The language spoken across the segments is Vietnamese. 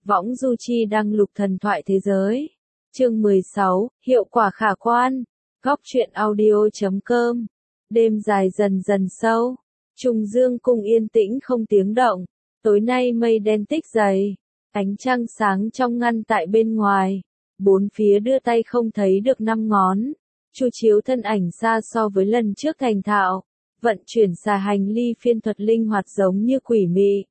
Võng Du Chi đăng lục thần thoại thế giới. Chương 16, hiệu quả khả quan. Góc truyện audio.com. Đêm dài dần dần sâu. Trùng Dương cung yên tĩnh không tiếng động. Tối nay mây đen tích dày. Ánh trăng sáng trong ngăn tại bên ngoài. Bốn phía đưa tay không thấy được 5 ngón. Chu Chiếu thân ảnh xa so với lần trước thành thạo. Vận chuyển xà hành ly phiên thuật linh hoạt giống như quỷ mị.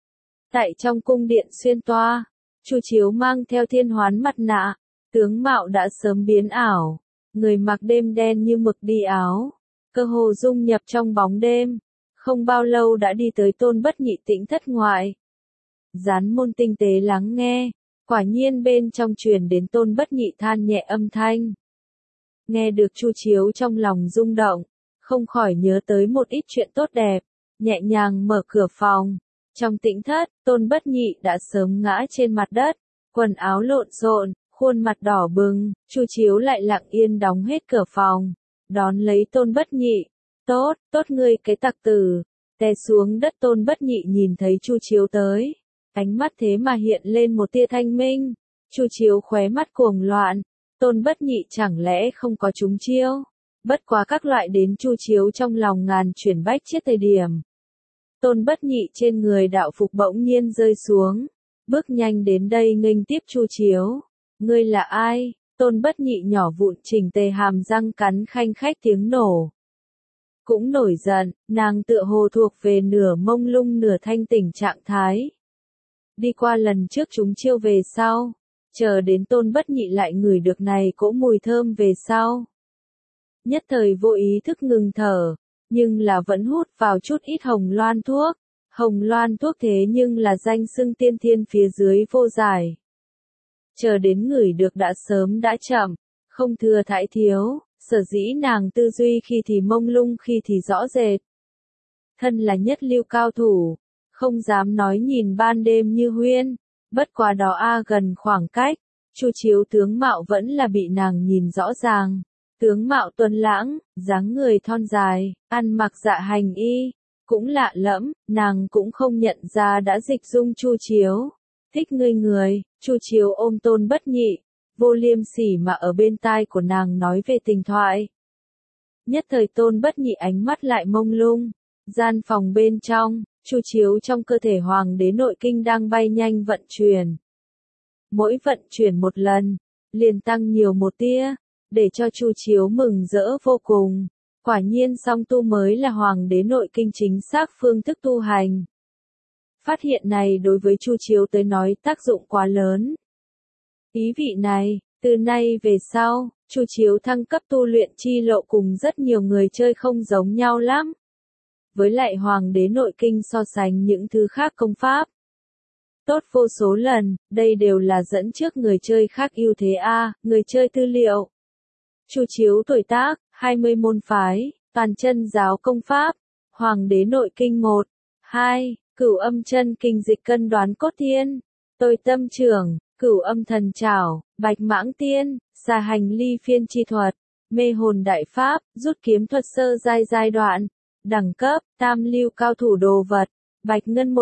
Tại trong cung điện xuyên toa, Chu Chiếu mang theo thiên hoán mặt nạ, tướng mạo đã sớm biến ảo, người mặc đêm đen như mực đi áo, cơ hồ dung nhập trong bóng đêm, không bao lâu đã đi tới Tôn Bất Nhị tĩnh thất ngoại. Gián môn tinh tế lắng nghe, quả nhiên bên trong truyền đến Tôn Bất Nhị than nhẹ âm thanh. Nghe được Chu Chiếu trong lòng rung động, không khỏi nhớ tới một ít chuyện tốt đẹp, nhẹ nhàng mở cửa phòng. Trong tĩnh thất, Tôn Bất Nhị đã sớm ngã trên mặt đất, quần áo lộn xộn, khuôn mặt đỏ bừng, Chu Chiếu lại lặng yên đóng hết cửa phòng, đón lấy Tôn Bất Nhị. Tốt, tốt ngươi cái tặc tử. Té xuống đất Tôn Bất Nhị nhìn thấy Chu Chiếu tới, ánh mắt thế mà hiện lên một tia thanh minh. Chu Chiếu khóe mắt cuồng loạn, Tôn Bất Nhị chẳng lẽ không có trúng chiêu? Bất quá các loại đến Chu Chiếu trong lòng ngàn chuyển bách chết thời điểm. Tôn Bất Nhị trên người đạo phục bỗng nhiên rơi xuống, bước nhanh đến đây nghênh tiếp Chu Chiếu. Ngươi là ai? Tôn Bất Nhị nhỏ vụn chỉnh tề hàm răng cắn khanh khách tiếng nổ. Cũng nổi giận, nàng tựa hồ thuộc về nửa mông lung nửa thanh tỉnh trạng thái. Đi qua lần trước chúng chiêu về sau, chờ đến Tôn Bất Nhị lại ngửi được này cỗ mùi thơm về sau. Nhất thời vô ý thức ngừng thở. Nhưng là vẫn hút vào chút ít hồng loan thuốc. Hồng loan thuốc thế nhưng là danh xưng tiên thiên phía dưới vô giải. Chờ đến ngửi được đã sớm đã chậm, không thừa thãi thiếu, sở dĩ nàng tư duy khi thì mông lung khi thì rõ rệt. Thân là nhất lưu cao thủ, không dám nói nhìn ban đêm như huyên, bất quá đó gần khoảng cách, Chu Chiếu tướng mạo vẫn là bị nàng nhìn rõ ràng. Tướng mạo tuấn lãng, dáng người thon dài, ăn mặc dạ hành y, cũng lạ lẫm, nàng cũng không nhận ra đã dịch dung Chu Chiếu. Thích ngươi người, Chu Chiếu ôm Tôn Bất Nhị, vô liêm sỉ mà ở bên tai của nàng nói về tình thoại. Nhất thời Tôn Bất Nhị ánh mắt lại mông lung, gian phòng bên trong, Chu Chiếu trong cơ thể hoàng đế nội kinh đang bay nhanh vận chuyển. Mỗi vận chuyển một lần, liền tăng nhiều một tia. Để cho Chu Chiếu mừng rỡ vô cùng. Quả nhiên song tu mới là hoàng đế nội kinh chính xác phương thức tu hành. Phát hiện này đối với Chu Chiếu tới nói tác dụng quá lớn. Ý vị này, từ nay về sau, Chu Chiếu thăng cấp tu luyện chi lộ cùng rất nhiều người chơi không giống nhau lắm. Với lại hoàng đế nội kinh so sánh những thứ khác công pháp. Tốt vô số lần, đây đều là dẫn trước người chơi khác ưu thế người chơi tư liệu. Chu Chiếu tuổi tác, 20 môn phái, toàn chân giáo công pháp, hoàng đế nội kinh 1, 2, cửu âm chân kinh dịch cân đoán cốt thiên, tôi tâm trưởng, cửu âm thần trảo, bạch mãng tiên, xà hành ly phiên chi thuật, mê hồn đại pháp, rút kiếm thuật sơ giai đoạn, đẳng cấp, tam lưu cao thủ đồ vật, bạch ngân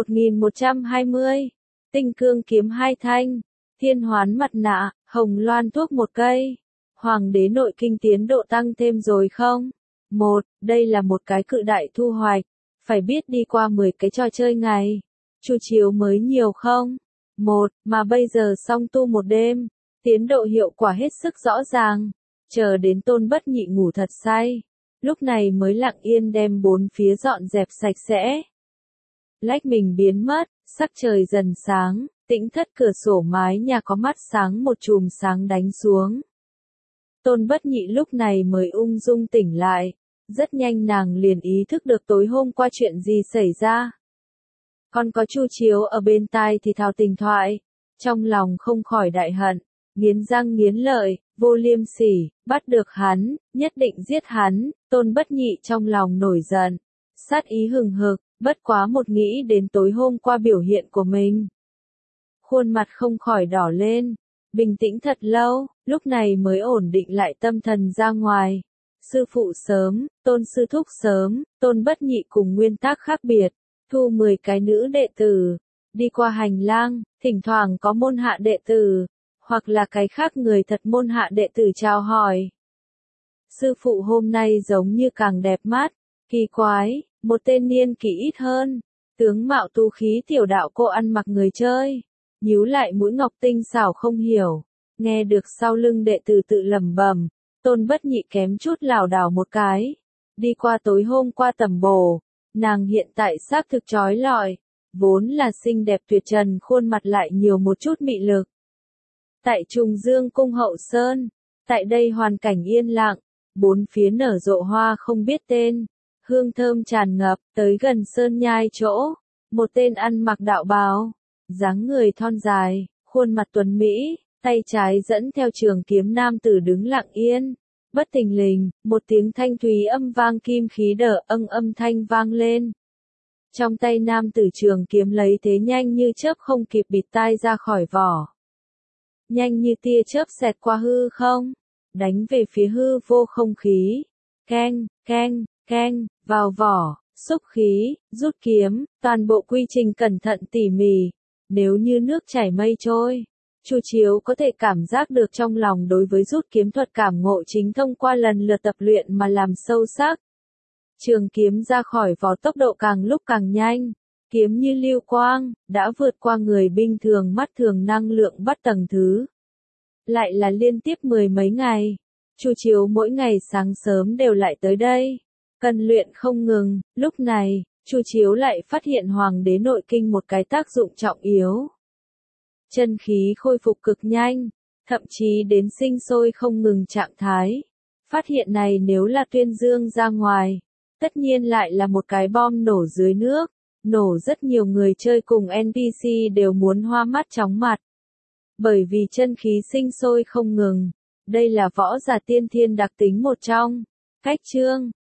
1120, tinh cương kiếm 2 thanh, thiên hoán mặt nạ, hồng loan thuốc 1 cây. Hoàng đế nội kinh tiến độ tăng thêm rồi không? Đây là một cái cự đại thu hoạch. Phải biết đi qua 10 cái trò chơi ngày. Chu Chiếu mới nhiều không? Mà bây giờ song tu một đêm. Tiến độ hiệu quả hết sức rõ ràng. Chờ đến Tôn Bất Nhị ngủ thật say. Lúc này mới lặng yên đem bốn phía dọn dẹp sạch sẽ. Lách mình biến mất, sắc trời dần sáng, tĩnh thất cửa sổ mái nhà có mắt sáng một chùm sáng đánh xuống. Tôn Bất Nhị lúc này mới ung dung tỉnh lại, rất nhanh nàng liền ý thức được tối hôm qua chuyện gì xảy ra. Còn có Chu Chiếu ở bên tai thì thào tình thoại, trong lòng không khỏi đại hận, nghiến răng nghiến lợi, vô liêm sỉ, bắt được hắn, nhất định giết hắn. Tôn Bất Nhị trong lòng nổi giận, sát ý hừng hực, bất quá một nghĩ đến tối hôm qua biểu hiện của mình. Khuôn mặt không khỏi đỏ lên. Bình tĩnh thật lâu, lúc này mới ổn định lại tâm thần ra ngoài. Sư phụ sớm, Tôn sư thúc sớm, Tôn Bất Nhị cùng nguyên tắc khác biệt, thu 10 cái nữ đệ tử, Đi qua hành lang, thỉnh thoảng có môn hạ đệ tử, hoặc là cái khác người thật môn hạ đệ tử chào hỏi. Sư phụ hôm nay giống như càng đẹp mắt, kỳ quái, một tên niên kỷ ít hơn, tướng mạo tú khí tiểu đạo cô ăn mặc người chơi, nhíu lại mũi ngọc tinh xảo không hiểu, nghe được sau lưng đệ tử tự lẩm bẩm, Tôn Bất Nhị kém chút lảo đảo một cái, đi qua tối hôm qua tẩm bổ, nàng hiện tại xác thực chói lọi, vốn là xinh đẹp tuyệt trần khuôn mặt lại nhiều một chút mị lực. Tại Trùng Dương cung hậu sơn, tại đây hoàn cảnh yên lặng, bốn phía nở rộ hoa không biết tên, hương thơm tràn ngập, tới gần sơn nhai chỗ, một tên ăn mặc đạo bào, dáng người thon dài, khuôn mặt tuấn mỹ, tay trái dẫn theo trường kiếm nam tử đứng lặng yên. Bất thình lình, một tiếng thanh thúy âm vang kim khí đờ âm thanh vang lên. Trong tay nam tử trường kiếm lấy thế nhanh như chớp không kịp bịt tai ra khỏi vỏ. Nhanh như tia chớp xẹt qua hư không, đánh về phía hư vô không khí. Keng, keng, keng, vào vỏ, xúc khí, rút kiếm, toàn bộ quy trình cẩn thận tỉ mỉ, nếu như nước chảy mây trôi. Chu Chiếu có thể cảm giác được trong lòng đối với rút kiếm thuật cảm ngộ chính thông qua lần lượt tập luyện mà làm sâu sắc. Trường kiếm ra khỏi vỏ tốc độ càng lúc càng nhanh, kiếm như lưu quang, đã vượt qua người bình thường mắt thường năng lượng bắt tầng thứ. Lại là liên tiếp mười mấy ngày, Chu Chiếu mỗi ngày sáng sớm đều lại tới đây, cần luyện không ngừng, lúc này, Chu Chiếu lại phát hiện Hoàng đế nội kinh một cái tác dụng trọng yếu. Chân khí khôi phục cực nhanh, thậm chí đến sinh sôi không ngừng trạng thái. Phát hiện này nếu là tuyên dương ra ngoài, tất nhiên lại là một cái bom nổ dưới nước, nổ rất nhiều người chơi cùng NPC đều muốn hoa mắt chóng mặt. Bởi vì chân khí sinh sôi không ngừng, đây là võ giả tiên thiên đặc tính một trong. Cách chương